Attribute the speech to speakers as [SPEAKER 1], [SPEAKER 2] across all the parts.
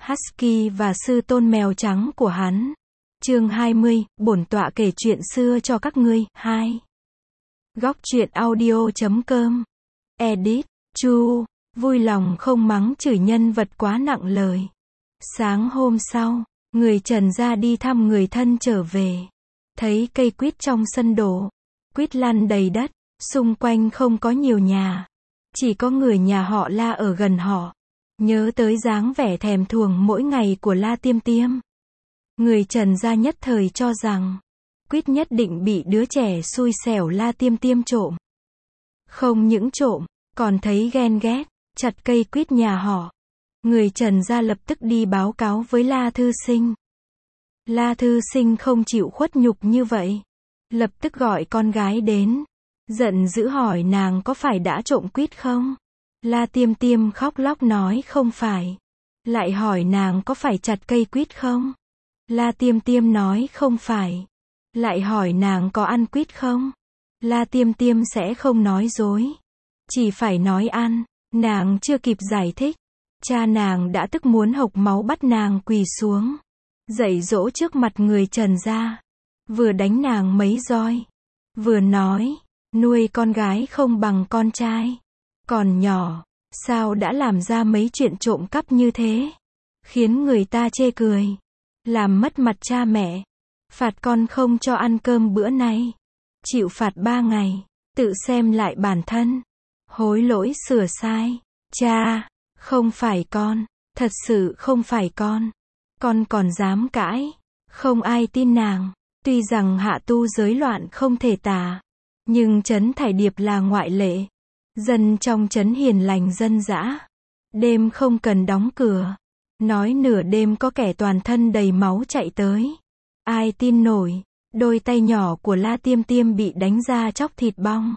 [SPEAKER 1] Husky và sư tôn mèo trắng của hắn. Chương 20, bổn tọa kể chuyện xưa cho các ngươi. 2. Góc truyện audio.com. Edit, Chu, vui lòng không mắng chửi nhân vật quá nặng lời. Sáng hôm sau, người Trần ra đi thăm người thân trở về. Thấy cây quýt trong sân đổ. Quýt lăn đầy đất, xung quanh không có nhiều nhà. Chỉ có người nhà họ La ở gần họ. Nhớ tới dáng vẻ thèm thuồng mỗi ngày của La Tiêm Tiêm. Người Trần gia nhất thời cho rằng, quýt nhất định bị đứa trẻ xui xẻo La Tiêm Tiêm trộm. Không những trộm, còn thấy ghen ghét, chặt cây quýt nhà họ. Người Trần gia lập tức đi báo cáo với La Thư Sinh. La Thư Sinh không chịu khuất nhục như vậy. Lập tức gọi con gái đến. Giận dữ hỏi nàng có phải đã trộm quýt không? La Tiêm Tiêm khóc lóc nói không phải. Lại hỏi nàng có phải chặt cây quýt không? La Tiêm Tiêm nói không phải. Lại hỏi nàng có ăn quýt không? La Tiêm Tiêm sẽ không nói dối. Chỉ phải nói ăn. Nàng chưa kịp giải thích. Cha nàng đã tức muốn hộc máu bắt nàng quỳ xuống. Dạy dỗ trước mặt người Trần gia. Vừa đánh nàng mấy roi. Vừa nói, nuôi con gái không bằng con trai. Còn nhỏ, sao đã làm ra mấy chuyện trộm cắp như thế? Khiến người ta chê cười. Làm mất mặt cha mẹ. Phạt con không cho ăn cơm bữa nay. Chịu phạt 3 ngày. Tự xem lại bản thân. Hối lỗi sửa sai. Cha, không phải con. Thật sự không phải con. Con còn dám cãi. Không ai tin nàng. Tuy rằng hạ tu giới loạn không thể tả. Nhưng trấn Thải Điệp là ngoại lệ. Dân trong trấn hiền lành dân dã. Đêm không cần đóng cửa. Nói nửa đêm có kẻ toàn thân đầy máu chạy tới. Ai tin nổi. Đôi tay nhỏ của La Tiêm Tiêm bị đánh ra chóc thịt bong.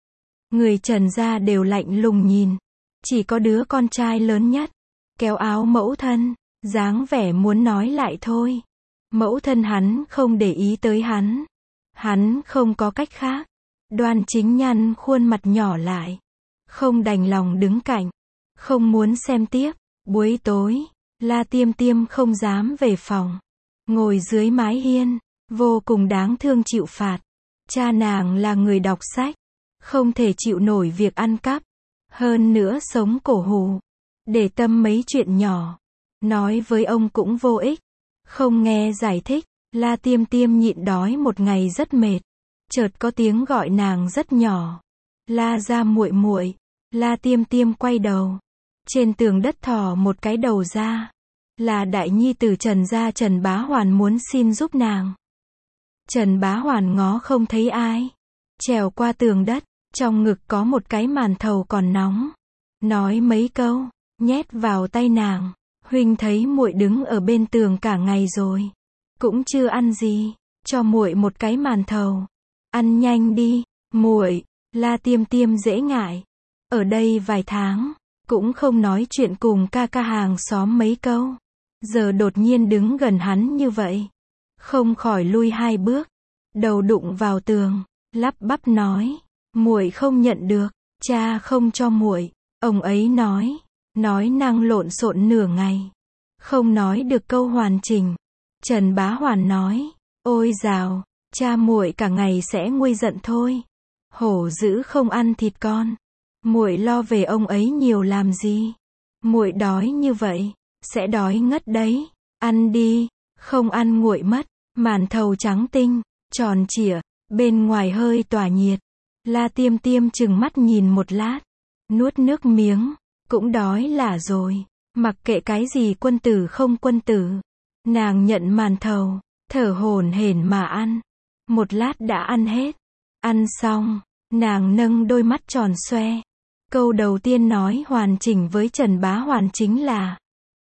[SPEAKER 1] Người Trần gia đều lạnh lùng nhìn. Chỉ có đứa con trai lớn nhất. Kéo áo mẫu thân. Dáng vẻ muốn nói lại thôi. Mẫu thân hắn không để ý tới hắn. Hắn không có cách khác. Đoan chính nhăn khuôn mặt nhỏ lại. Không đành lòng đứng cạnh. Không muốn xem tiếp. Buổi tối, La Tiêm Tiêm không dám về phòng. Ngồi dưới mái hiên. Vô cùng đáng thương chịu phạt. Cha nàng là người đọc sách. Không thể chịu nổi việc ăn cắp. Hơn nữa sống cổ hủ. Để tâm mấy chuyện nhỏ. Nói với ông cũng vô ích. Không nghe giải thích. La Tiêm Tiêm nhịn đói một ngày rất mệt. Chợt có tiếng gọi nàng rất nhỏ. La gia muội muội. La Tiêm Tiêm quay đầu. Trên tường đất thò một cái đầu ra. Là đại nhi tử Trần gia Trần Bá Hoàn muốn xin giúp nàng. Trần Bá Hoàn ngó không thấy ai. Trèo qua tường đất. Trong ngực có một cái màn thầu còn nóng. Nói mấy câu. Nhét vào tay nàng. Huynh thấy muội đứng ở bên tường cả ngày rồi. Cũng chưa ăn gì. Cho muội một cái màn thầu. Ăn nhanh đi, muội. La Tiêm Tiêm dễ ngại. Ở đây vài tháng. Cũng không nói chuyện cùng ca ca hàng xóm mấy câu. Giờ đột nhiên đứng gần hắn như vậy. Không khỏi lui 2 bước. Đầu đụng vào tường. Lắp bắp nói. Muội không nhận được. Cha không cho muội. Ông ấy nói. Nói năng lộn xộn nửa ngày. Không nói được câu hoàn chỉnh. Trần Bá Hoàn nói. Ôi dào, cha muội cả ngày sẽ nguôi giận thôi. Hổ dữ không ăn thịt con. Muội lo về ông ấy nhiều làm gì. Muội đói như vậy, sẽ đói ngất đấy. Ăn đi, không ăn nguội mất. Màn thầu trắng tinh, tròn trịa, bên ngoài hơi tỏa nhiệt. La Tiêm Tiêm chừng mắt nhìn một lát. Nuốt nước miếng. Cũng đói là rồi. Mặc kệ cái gì quân tử không quân tử. Nàng nhận màn thầu. Thở hổn hển mà ăn. Một lát đã ăn hết. Ăn xong. Nàng nâng đôi mắt tròn xoe. Câu đầu tiên nói hoàn chỉnh với Trần Bá Hoàn chính là.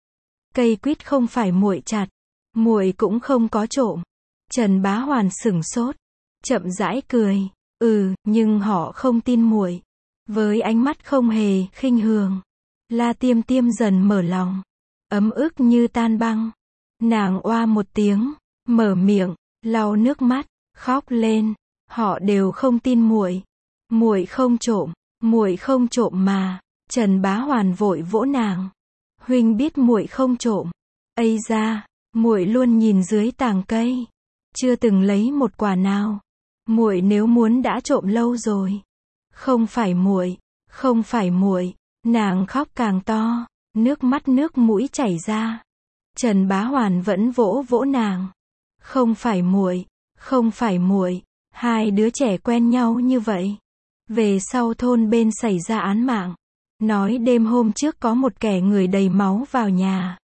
[SPEAKER 1] Cây quýt không phải muội chặt. Muội cũng không có trộm. Trần Bá Hoàn sửng sốt. Chậm rãi cười. Nhưng họ không tin muội. Với ánh mắt không hề khinh thường. La Tiêm Tiêm dần mở lòng. Ấm ức như tan băng. Nàng oa một tiếng. Mở miệng. Lau nước mắt. Khóc lên. Họ đều không tin muội. Muội không trộm. Muội không trộm mà. Trần Bá Hoàn vội vỗ nàng. Huynh biết muội không trộm. Ây da, muội luôn nhìn dưới tàng cây, chưa từng lấy một quả nào. Muội nếu muốn đã trộm lâu rồi. Không phải muội, không phải muội. Nàng khóc càng to, nước mắt nước mũi chảy ra. Trần Bá Hoàn vẫn vỗ vỗ nàng. Không phải muội, không phải muội, hai đứa trẻ quen nhau như vậy. Về sau thôn bên xảy ra án mạng, nói đêm hôm trước có một kẻ người đầy máu vào nhà,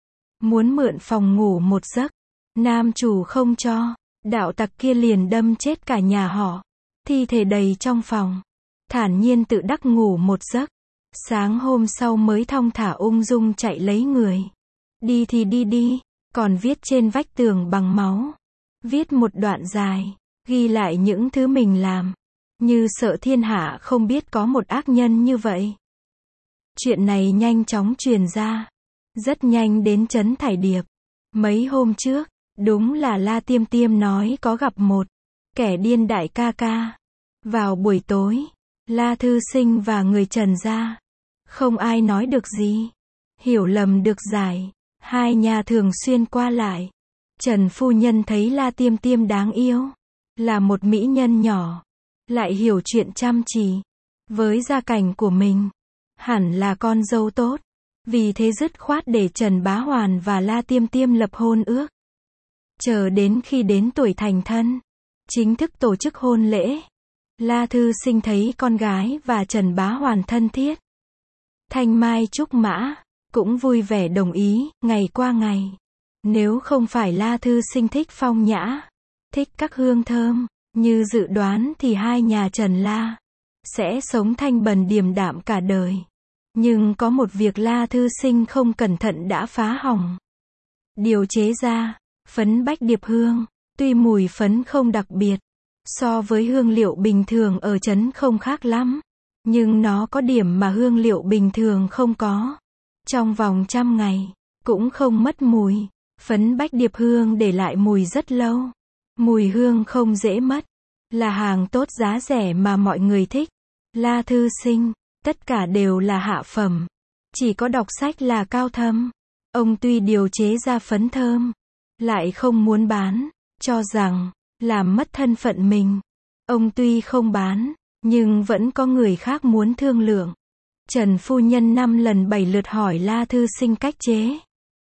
[SPEAKER 1] muốn mượn phòng ngủ một giấc, nam chủ không cho, đạo tặc kia liền đâm chết cả nhà họ, thi thể đầy trong phòng, thản nhiên tự đắc ngủ một giấc, sáng hôm sau mới thong thả ung dung chạy lấy người. Đi thì đi đi, còn viết trên vách tường bằng máu, viết một đoạn dài, ghi lại những thứ mình làm, như sợ thiên hạ không biết có một ác nhân như vậy. Chuyện này nhanh chóng truyền ra, rất nhanh đến trấn Thải Điệp. Mấy hôm trước, đúng là La Tiêm Tiêm nói có gặp một kẻ điên đại ca ca. Vào buổi tối, La Thư Sinh và người Trần gia, không ai nói được gì, hiểu lầm được giải, hai nhà thường xuyên qua lại. Trần phu nhân thấy La Tiêm Tiêm đáng yêu, là một mỹ nhân nhỏ, lại hiểu chuyện chăm chỉ, với gia cảnh của mình, hẳn là con dâu tốt, vì thế dứt khoát để Trần Bá Hoàn và La Tiêm Tiêm lập hôn ước. Chờ đến khi đến tuổi thành thân, chính thức tổ chức hôn lễ, La Thư Sinh thấy con gái và Trần Bá Hoàn thân thiết. Thanh Mai Trúc Mã cũng vui vẻ đồng ý, ngày qua ngày. Nếu không phải La Thư Sinh thích phong nhã, thích các hương thơm, như dự đoán thì hai nhà Trần La sẽ sống thanh bần điềm đạm cả đời. Nhưng có một việc La Thư Sinh không cẩn thận đã phá hỏng. Điều chế ra phấn bách điệp hương, tuy mùi phấn không đặc biệt, so với hương liệu bình thường ở trấn không khác lắm, nhưng nó có điểm mà hương liệu bình thường không có. Trong vòng 100 ngày, cũng không mất mùi. Phấn bách điệp hương để lại mùi rất lâu. Mùi hương không dễ mất. Là hàng tốt giá rẻ mà mọi người thích. La Thư Sinh, tất cả đều là hạ phẩm. Chỉ có đọc sách là cao thâm. Ông tuy điều chế ra phấn thơm, lại không muốn bán, cho rằng làm mất thân phận mình. Ông tuy không bán, nhưng vẫn có người khác muốn thương lượng. Trần phu nhân 5 lần 7 lượt hỏi La Thư Sinh cách chế.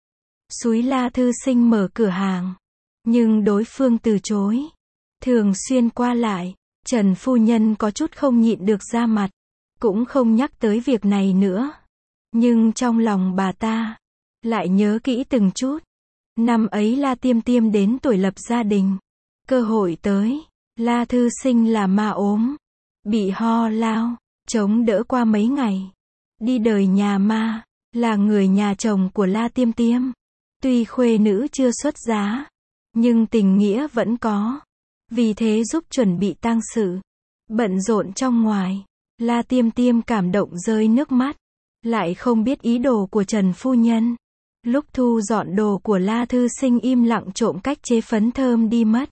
[SPEAKER 1] Xúi La Thư Sinh mở cửa hàng, nhưng đối phương từ chối. Thường xuyên qua lại, Trần phu nhân có chút không nhịn được ra mặt, cũng không nhắc tới việc này nữa. Nhưng trong lòng bà ta lại nhớ kỹ từng chút. Năm ấy La Tiêm Tiêm đến tuổi lập gia đình, cơ hội tới, La Thư Sinh là ma ốm, bị ho lao, chống đỡ qua mấy ngày. Đi đời nhà ma, là người nhà chồng của La Tiêm Tiêm. Tuy khuê nữ chưa xuất giá, nhưng tình nghĩa vẫn có. Vì thế giúp chuẩn bị tang sự. Bận rộn trong ngoài, La Tiêm Tiêm cảm động rơi nước mắt. Lại không biết ý đồ của Trần phu nhân. Lúc thu dọn đồ của La Thư Sinh im lặng trộm cách chế phấn thơm đi mất.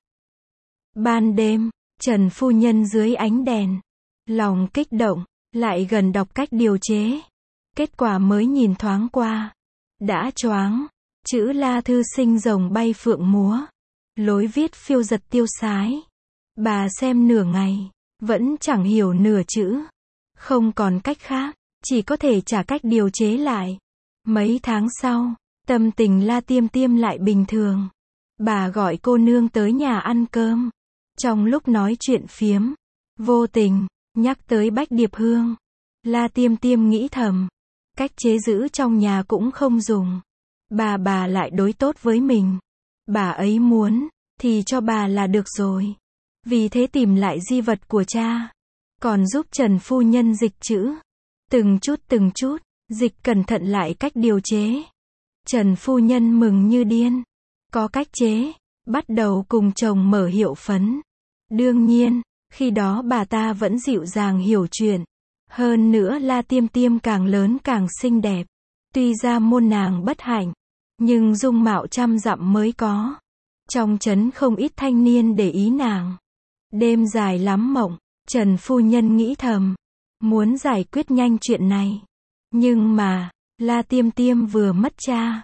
[SPEAKER 1] Ban đêm, Trần phu nhân dưới ánh đèn, lòng kích động, lại gần đọc cách điều chế. Kết quả mới nhìn thoáng qua, đã choáng. Chữ La Thư Sinh rồng bay phượng múa, lối viết phiêu giật tiêu sái. Bà xem nửa ngày, vẫn chẳng hiểu nửa chữ. Không còn cách khác, chỉ có thể trả cách điều chế lại. Mấy tháng sau, tâm tình La Tiêm Tiêm lại bình thường. Bà gọi cô nương tới nhà ăn cơm. Trong lúc nói chuyện phiếm, vô tình nhắc tới bách điệp hương. La Tiêm Tiêm nghĩ thầm, cách chế giữ trong nhà cũng không dùng. Bà lại đối tốt với mình. Bà ấy muốn, thì cho bà là được rồi. Vì thế tìm lại di vật của cha. Còn giúp Trần phu nhân dịch chữ. Từng chút, dịch cẩn thận lại cách điều chế. Trần phu nhân mừng như điên. Có cách chế, bắt đầu cùng chồng mở hiệu phấn. Đương nhiên, khi đó bà ta vẫn dịu dàng hiểu chuyện. Hơn nữa La Tiêm Tiêm càng lớn càng xinh đẹp. Tuy ra môn nàng bất hạnh, nhưng dung mạo trăm dặm mới có. Trong trấn không ít thanh niên để ý nàng. Đêm dài lắm mộng, Trần phu nhân nghĩ thầm, muốn giải quyết nhanh chuyện này. Nhưng mà, La Tiêm Tiêm vừa mất cha,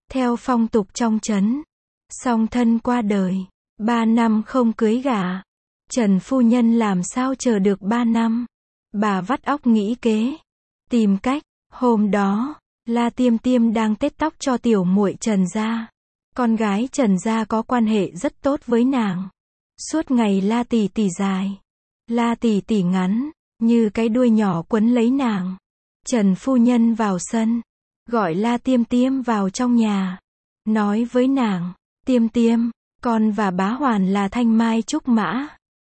[SPEAKER 1] Theo phong tục trong trấn, song thân qua đời, 3 năm không cưới gả. Trần phu nhân làm sao chờ được 3 năm. Bà vắt óc nghĩ kế, tìm cách. Hôm đó, La Tiêm Tiêm đang tết tóc cho tiểu muội Trần gia. Con gái Trần gia có quan hệ rất tốt với nàng. Suốt ngày la tỉ tỉ dài, la tỉ tỉ ngắn, như cái đuôi nhỏ quấn lấy nàng. Trần phu nhân vào sân, gọi La Tiêm Tiêm vào trong nhà, nói với nàng, Tiêm Tiêm, con và bá Hoàn là thanh mai trúc mã,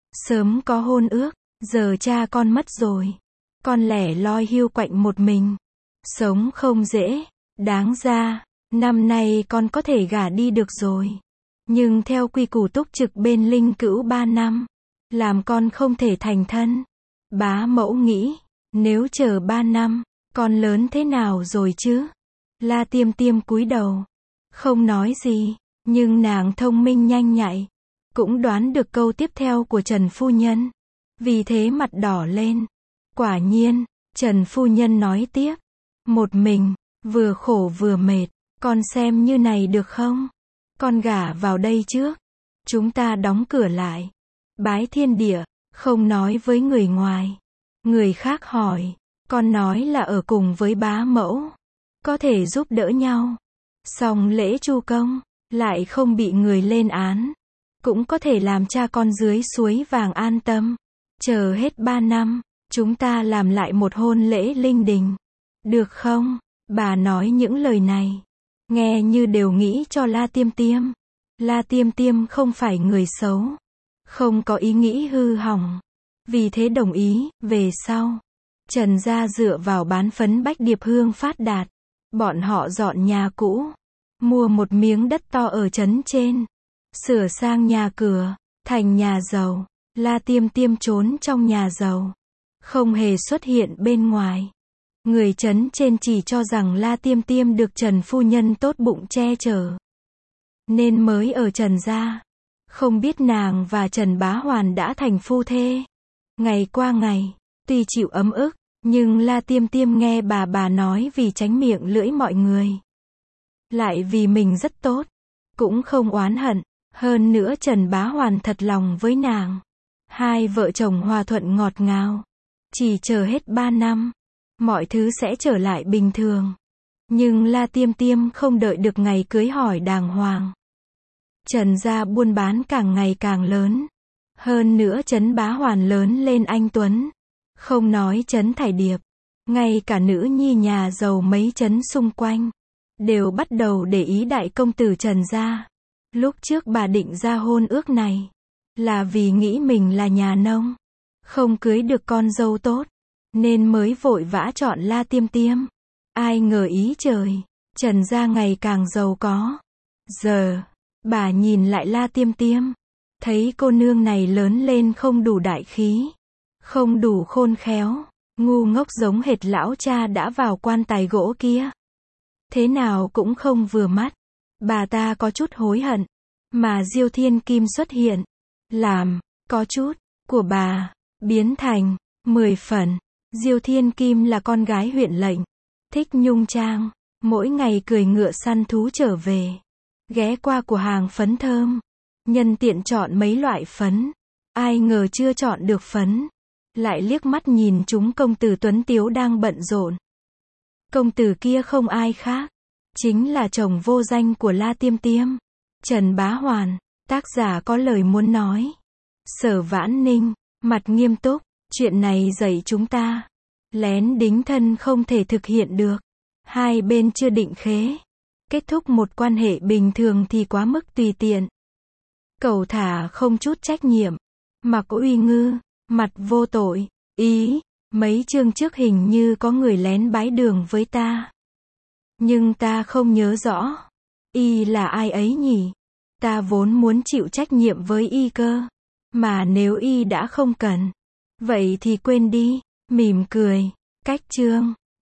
[SPEAKER 1] sớm có hôn ước, giờ cha con mất rồi, con lẻ loi hiu quạnh một mình, sống không dễ, đáng ra, năm nay con có thể gả đi được rồi. Nhưng theo quy củ túc trực bên linh cữu 3 năm, làm con không thể thành thân. Bá mẫu nghĩ, nếu chờ 3 năm, con lớn thế nào rồi chứ? La Tiêm Tiêm cúi đầu, không nói gì, nhưng nàng thông minh nhanh nhạy, cũng đoán được câu tiếp theo của Trần phu nhân. Vì thế mặt đỏ lên. Quả nhiên, Trần phu nhân nói tiếp, một mình, vừa khổ vừa mệt, con xem như này được không? Con gả vào đây trước, chúng ta đóng cửa lại, bái thiên địa, không nói với người ngoài. Người khác hỏi, con nói là ở cùng với bá mẫu, có thể giúp đỡ nhau. Xong lễ chu công, lại không bị người lên án, cũng có thể làm cha con dưới suối vàng an tâm. Chờ hết 3 năm, chúng ta làm lại một hôn lễ linh đình, được không? Bà nói những lời này, nghe như đều nghĩ cho La Tiêm Tiêm. La Tiêm Tiêm không phải người xấu, không có ý nghĩ hư hỏng, vì thế đồng ý. Về sau, Trần gia dựa vào bán phấn bách điệp hương phát đạt, bọn họ dọn nhà cũ, mua một miếng đất to ở trấn trên, sửa sang nhà cửa, thành nhà giàu. La Tiêm Tiêm trốn trong nhà giàu, không hề xuất hiện bên ngoài. Người trấn trên chỉ cho rằng La Tiêm Tiêm được Trần phu nhân tốt bụng che chở, nên mới ở Trần gia. Không biết nàng và Trần Bá Hoàn đã thành phu thê. Ngày qua ngày, tuy chịu ấm ức, nhưng La Tiêm Tiêm nghe bà nói vì tránh miệng lưỡi mọi người, lại vì mình rất tốt, cũng không oán hận. Hơn nữa Trần Bá Hoàn thật lòng với nàng. Hai vợ chồng hòa thuận ngọt ngào. Chỉ chờ hết 3 năm, mọi thứ sẽ trở lại bình thường. Nhưng La Tiêm Tiêm không đợi được ngày cưới hỏi đàng hoàng. Trần gia buôn bán càng ngày càng lớn. Hơn nữa trấn Bá Hoàn lớn lên anh tuấn. Không nói trấn Thải Điệp, ngay cả nữ nhi nhà giàu mấy trấn xung quanh, đều bắt đầu để ý đại công tử Trần gia. Lúc trước bà định ra hôn ước này, là vì nghĩ mình là nhà nông, không cưới được con dâu tốt, nên mới vội vã chọn La Tiêm Tiêm. Ai ngờ ý trời, Trần gia ngày càng giàu có. Giờ, bà nhìn lại La Tiêm Tiêm, thấy cô nương này lớn lên không đủ đại khí, không đủ khôn khéo, ngu ngốc giống hệt lão cha đã vào quan tài gỗ kia. Thế nào cũng không vừa mắt. Bà ta có chút hối hận, mà Diêu Thiên Kim xuất hiện, làm, có chút, của bà, biến thành, 10 phần. Diêu Thiên Kim là con gái huyện lệnh, thích nhung trang, mỗi ngày cười ngựa săn thú trở về, ghé qua cửa hàng phấn thơm, nhân tiện chọn mấy loại phấn. Ai ngờ chưa chọn được phấn, lại liếc mắt nhìn chúng công tử tuấn tiếu đang bận rộn. Công tử kia không ai khác, chính là chồng vô danh của La Tiêm Tiêm, Trần Bá Hoàn. Tác giả có lời muốn nói. Sở Vãn Ninh, mặt nghiêm túc, chuyện này dạy chúng ta, lén đính thân không thể thực hiện được. Hai bên chưa định khế, kết thúc một quan hệ bình thường thì quá mức tùy tiện, cẩu thả không chút trách nhiệm. Mặc Uy Ngư, mặt vô tội, ý, mấy chương trước hình như có người lén bái đường với ta. Nhưng ta không nhớ rõ, y là ai ấy nhỉ? Ta vốn muốn chịu trách nhiệm với y cơ, mà nếu y đã không cần, vậy thì quên đi. Mỉm cười, cách chương.